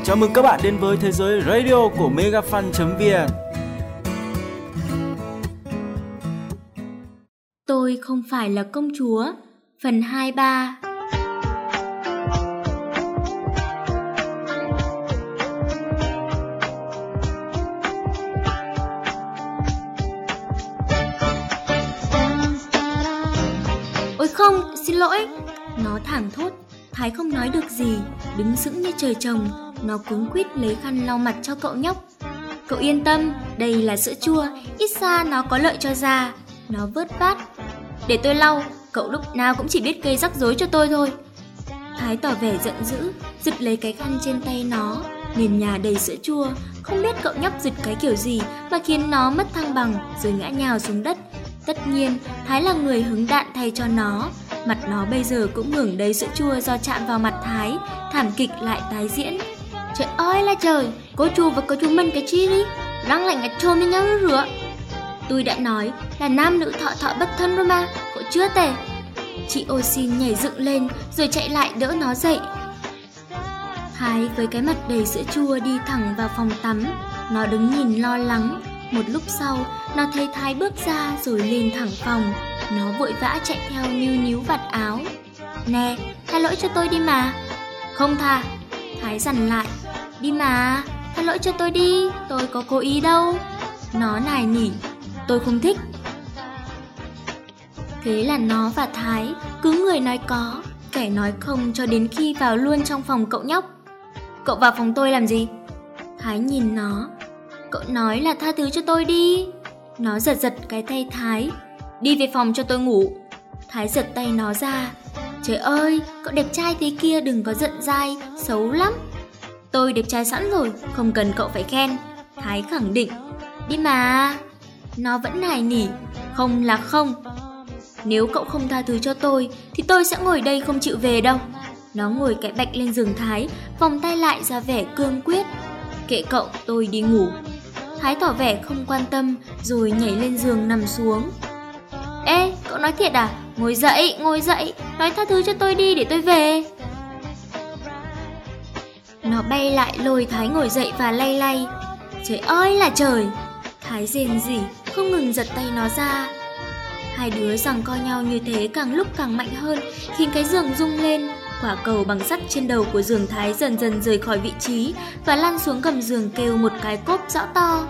Chào mừng các bạn đến với thế giới radio của megafan.vn. Tôi không phải là công chúa, phần 23. Ôi không, xin lỗi. Nó thảng thốt. Thái không nói được gì, đứng sững như trời trồng. Nó cuống quýt lấy khăn lau mặt cho cậu nhóc. Cậu yên tâm, đây là sữa chua, ít ra nó có lợi cho da. Nó vớt vát. Để tôi lau, cậu lúc nào cũng chỉ biết gây rắc rối cho tôi thôi. Thái tỏ vẻ giận dữ, giật lấy cái khăn trên tay nó. Nền nhà đầy sữa chua, không biết cậu nhóc giật cái kiểu gì mà khiến nó mất thăng bằng rồi ngã nhào xuống đất. Tất nhiên, Thái là người hứng đạn thay cho nó. Mặt nó bây giờ cũng hưởng đầy sữa chua do chạm vào mặt Thái. Thảm kịch lại tái diễn. Trời ơi là trời, cô chú và cô chú Minh cái chi đi, răng lạnh ở trôm với nhau rửa. Tôi đã nói là nam nữ thọ thọ bất thân rồi mà, cậu chưa tệ. Chị Osin nhảy dựng lên rồi chạy lại đỡ nó dậy. Thái với cái mặt đầy sữa chua đi thẳng vào phòng tắm. Nó đứng nhìn lo lắng. Một lúc sau, nó thấy Thái bước ra rồi lên thẳng phòng. Nó vội vã chạy theo níu níu vạt áo. Nè, tha lỗi cho tôi đi mà. Không tha. Thái dằn lại. Đi mà, tha lỗi cho tôi đi, tôi có cố ý đâu. Nó nài nỉ. Tôi không thích. Thế là nó và Thái cứ người nói có, kẻ nói không cho đến khi vào luôn trong phòng cậu nhóc. Cậu vào phòng tôi làm gì? Thái nhìn nó. Cậu nói là tha thứ cho tôi đi. Nó giật giật cái tay Thái. Đi về phòng cho tôi ngủ. Thái giật tay nó ra. Trời ơi, cậu đẹp trai thế kia đừng có giận dai, xấu lắm. Tôi đẹp trai sẵn rồi, không cần cậu phải khen. Thái khẳng định. Đi mà. Nó vẫn nài nỉ. Không là không. Nếu cậu không tha thứ cho tôi thì tôi sẽ ngồi đây không chịu về đâu. Nó ngồi cãi bạch lên giường Thái, vòng tay lại ra vẻ cương quyết. Kệ cậu, tôi đi ngủ. Thái tỏ vẻ không quan tâm rồi nhảy lên giường nằm xuống. Ê, cậu nói thiệt à? Ngồi dậy, nói tha thứ cho tôi đi để tôi về. Nó bay lại lôi Thái ngồi dậy và lay lay. Trời ơi là trời. Thái rền rỉ, không ngừng giật tay nó ra. Hai đứa giằng co nhau như thế càng lúc càng mạnh hơn, khiến cái giường rung lên. Quả cầu bằng sắt trên đầu của giường Thái dần dần rời khỏi vị trí và lăn xuống gầm giường kêu một cái cốp rõ to.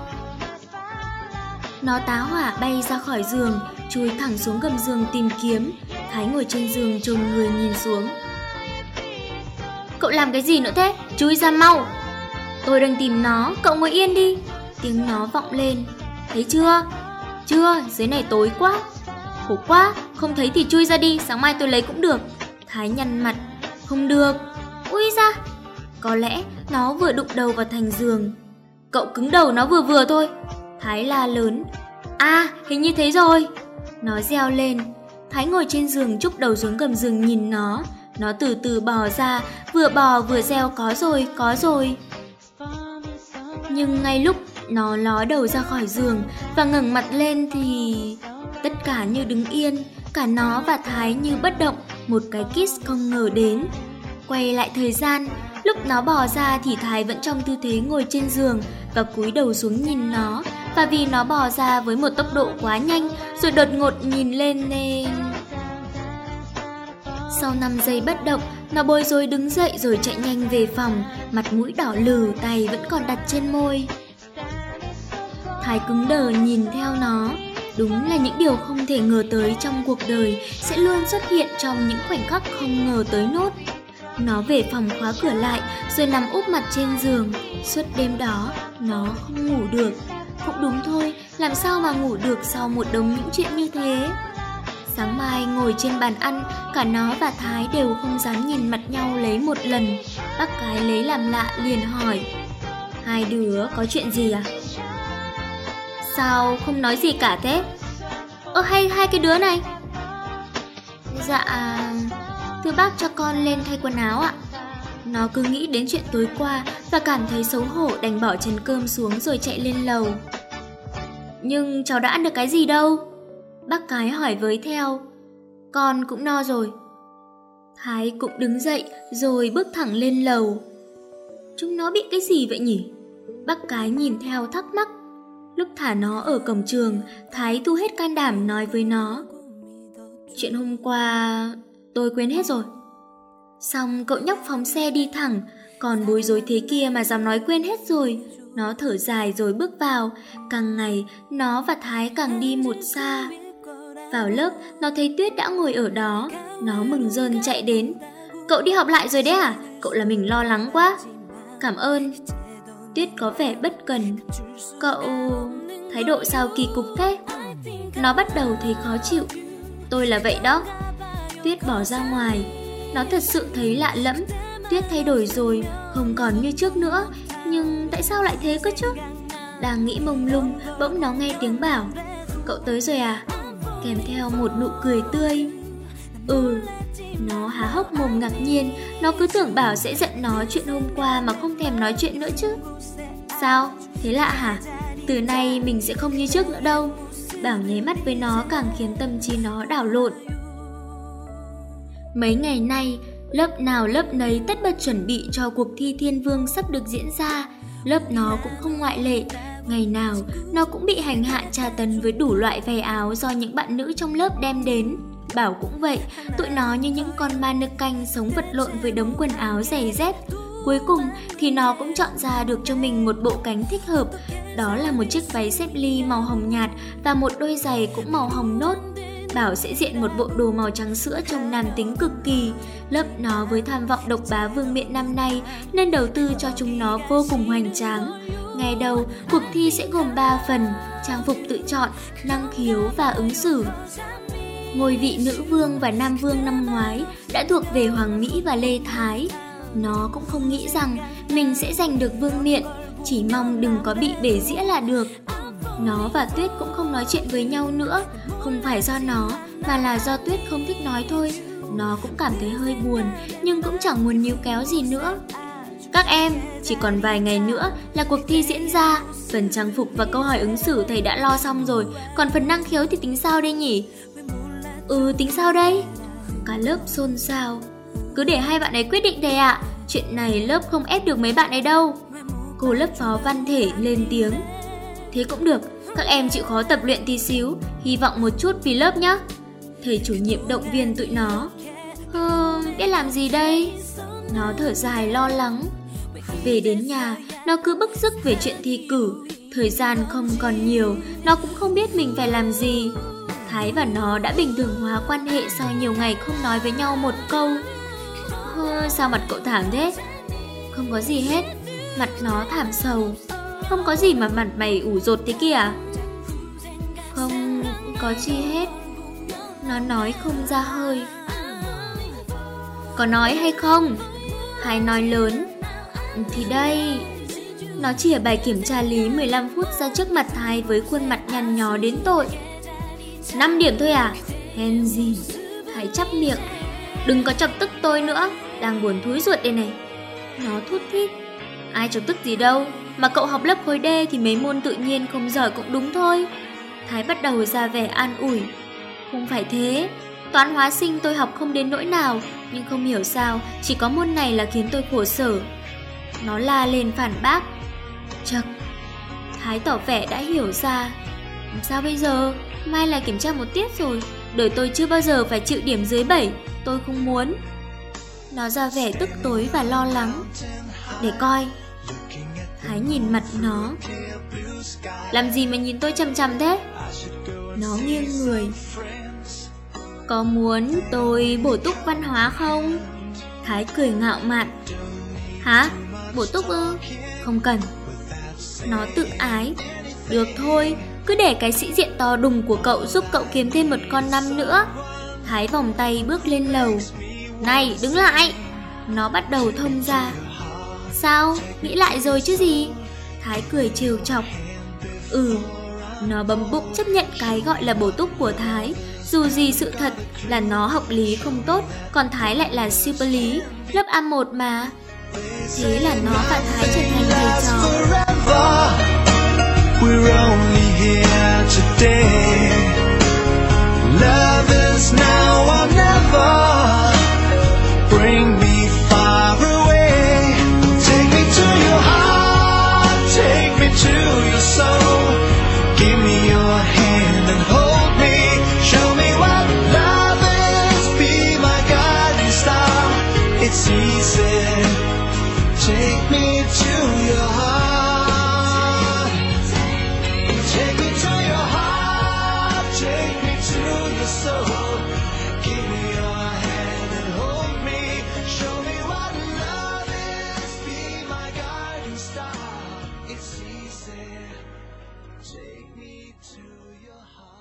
Nó tá hỏa bay ra khỏi giường, chui thẳng xuống gầm giường tìm kiếm. Thái ngồi trên giường chồm người nhìn xuống. Cậu làm cái gì nữa thế? Chui ra mau. Tôi đang tìm nó, cậu ngồi yên đi. Tiếng nó vọng lên. Thấy chưa? Chưa, dưới này tối quá. Khổ quá, không thấy thì chui ra đi, sáng mai tôi lấy cũng được. Thái nhăn mặt. Không được. Ui da. Có lẽ nó vừa đụng đầu vào thành giường. Cậu cứng đầu nó vừa vừa thôi. Thái la lớn. À, hình như thế rồi. Nó reo lên. Thái ngồi trên giường chúc đầu xuống gầm giường nhìn nó. Nó từ từ bò ra, vừa bò vừa reo có rồi. Nhưng ngay lúc nó ló đầu ra khỏi giường và ngẩng mặt lên thì tất cả như đứng yên, cả nó và Thái như bất động, một cái kiss không ngờ đến. Quay lại thời gian, lúc nó bò ra thì Thái vẫn trong tư thế ngồi trên giường và cúi đầu xuống nhìn nó, và vì nó bò ra với một tốc độ quá nhanh rồi đột ngột nhìn lên nên... Sau 5 giây bất động, nó bối rối đứng dậy rồi chạy nhanh về phòng, mặt mũi đỏ lừ, tay vẫn còn đặt trên môi. Thái cứng đờ nhìn theo nó. Đúng là những điều không thể ngờ tới trong cuộc đời sẽ luôn xuất hiện trong những khoảnh khắc không ngờ tới nốt. Nó về phòng khóa cửa lại rồi nằm úp mặt trên giường. Suốt đêm đó, nó không ngủ được. Cũng đúng thôi, làm sao mà ngủ được sau một đống những chuyện như thế. Sáng mai ngồi trên bàn ăn, cả nó và Thái đều không dám nhìn mặt nhau lấy một lần. Bác cái lấy làm lạ liền hỏi. Hai đứa có chuyện gì à? Sao không nói gì cả thế? Hay hai cái đứa này? Dạ, thưa bác cho con lên thay quần áo ạ. Nó cứ nghĩ đến chuyện tối qua và cảm thấy xấu hổ đành bỏ chén cơm xuống rồi chạy lên lầu. Nhưng cháu đã ăn được cái gì đâu? Bác cái hỏi với theo. Con cũng no rồi. Thái cũng đứng dậy rồi bước thẳng lên lầu. Chúng nó bị cái gì vậy nhỉ? Bác cái nhìn theo thắc mắc. Lúc thả nó ở cổng trường, Thái thu hết can đảm nói với nó: chuyện hôm qua tôi quên hết rồi. Xong cậu nhóc phóng xe đi thẳng. Còn bối rối thế kia mà dám nói quên hết rồi. Nó thở dài rồi bước vào. Càng ngày nó và Thái càng đi một xa. Vào lớp nó thấy Tuyết đã ngồi ở đó. Nó mừng rơn chạy đến: cậu đi học lại rồi đấy à? Cậu làm mình lo lắng quá. Cảm ơn. Tuyết có vẻ bất cần. Cậu... thái độ sao kỳ cục thế? Nó bắt đầu thấy khó chịu. Tôi là vậy đó. Tuyết bỏ ra ngoài. Nó thật sự thấy lạ lẫm. Tuyết thay đổi rồi, không còn như trước nữa. Nhưng tại sao lại thế cơ chứ? Đang nghĩ mông lung, bỗng nó nghe tiếng bảo: cậu tới rồi à? Kèm theo một nụ cười tươi. Nó há hốc mồm ngạc nhiên. Nó cứ tưởng Bảo sẽ giận nó chuyện hôm qua mà không thèm nói chuyện nữa chứ. Sao? Thế lạ hả? Từ nay mình sẽ không như trước nữa đâu. Bảo nháy mắt với nó càng khiến tâm trí nó đảo lộn. Mấy ngày nay, lớp nào lớp nấy tất bật chuẩn bị cho cuộc thi Thiên Vương sắp được diễn ra. Lớp nó cũng không ngoại lệ. Ngày nào nó cũng bị hành hạ tra tấn với đủ loại váy áo do những bạn nữ trong lớp đem đến. Bảo cũng vậy, tụi nó như những con ma nực canh sống vật lộn với đống quần áo giày dép. Cuối cùng thì nó cũng chọn ra được cho mình một bộ cánh thích hợp. Đó là một chiếc váy xếp ly màu hồng nhạt và một đôi giày cũng màu hồng nốt. Bảo sẽ diện một bộ đồ màu trắng sữa trông nam tính cực kỳ. Lớp nó với tham vọng độc bá vương miện năm nay nên đầu tư cho chúng nó vô cùng hoành tráng. Ngày đầu, cuộc thi sẽ gồm 3 phần: trang phục tự chọn, năng khiếu và ứng xử. Ngôi vị nữ vương và nam vương năm ngoái đã thuộc về Hoàng Mỹ và Lê Thái. Nó cũng không nghĩ rằng mình sẽ giành được vương miện, chỉ mong đừng có bị bể dĩa là được. Nó và Tuyết cũng không nói chuyện với nhau nữa. Không phải do nó, mà là do Tuyết không thích nói thôi. Nó cũng cảm thấy hơi buồn, nhưng cũng chẳng muốn níu kéo gì nữa. Các em, chỉ còn vài ngày nữa là cuộc thi diễn ra. Phần trang phục và câu hỏi ứng xử thầy đã lo xong rồi. Còn phần năng khiếu thì tính sao đây nhỉ? Tính sao đây? Cả lớp xôn xao. Cứ để hai bạn ấy quyết định thầy ạ. Chuyện này lớp không ép được mấy bạn ấy đâu. Cô lớp phó văn thể lên tiếng. Thế cũng được, các em chịu khó tập luyện tí xíu, hy vọng một chút vì lớp nhé. Thầy chủ nhiệm động viên tụi nó. Biết làm gì đây? Nó thở dài lo lắng. Về đến nhà, nó cứ bức xúc về chuyện thi cử. Thời gian không còn nhiều, nó cũng không biết mình phải làm gì. Thái và nó đã bình thường hóa quan hệ sau nhiều ngày không nói với nhau một câu. Sao mặt cậu thảm thế? Không có gì hết. Mặt nó thảm sầu. Không có gì mà mặt mày ủ rột thế kia à? Không có chi hết. Nó nói không ra hơi. Có nói hay không? Thái nói lớn. Thì đây. Nó chìa bài kiểm tra lý 15 phút ra trước mặt Thái với khuôn mặt nhăn nhó đến tội. 5 điểm thôi à? Hèn gì. Thái chắp miệng. Đừng có chọc tức tôi nữa. Đang buồn thúi ruột đây này. Nó thút thít. Ai chọc tức gì đâu. Mà cậu học lớp khối D thì mấy môn tự nhiên không giỏi cũng đúng thôi. Thái bắt đầu ra vẻ an ủi. Không phải thế. Toán hóa sinh tôi học không đến nỗi nào. Nhưng không hiểu sao chỉ có môn này là khiến tôi khổ sở. Nó la lên phản bác. Chậc. Thái tỏ vẻ đã hiểu ra. Làm sao bây giờ? Mai là kiểm tra một tiết rồi. Đời tôi chưa bao giờ phải chịu điểm dưới 7. Tôi không muốn. Nó ra vẻ tức tối và lo lắng. Để coi. Thái nhìn mặt nó. Làm gì mà nhìn tôi chằm chằm thế? Nó nghiêng người. Có muốn tôi bổ túc văn hóa không? Thái cười ngạo mạn. Hả? Bổ túc ư? Không cần. Nó tự ái. Được thôi, cứ để cái sĩ diện to đùng của cậu giúp cậu kiếm thêm một con năm nữa. Thái vòng tay bước lên lầu. Này, đứng lại. Nó bắt đầu thông ra. Sao? Nghĩ lại rồi chứ gì? Thái cười trêu chọc. Nó bấm bụng chấp nhận cái gọi là bổ túc của Thái. Dù gì sự thật là nó học lý không tốt, còn Thái lại là super lý, lớp A1 mà. Thế là nó và Thái trở thành thầy trò. We're only here today. Love is now or never. Bring me far away. Take me to say, take me to your heart.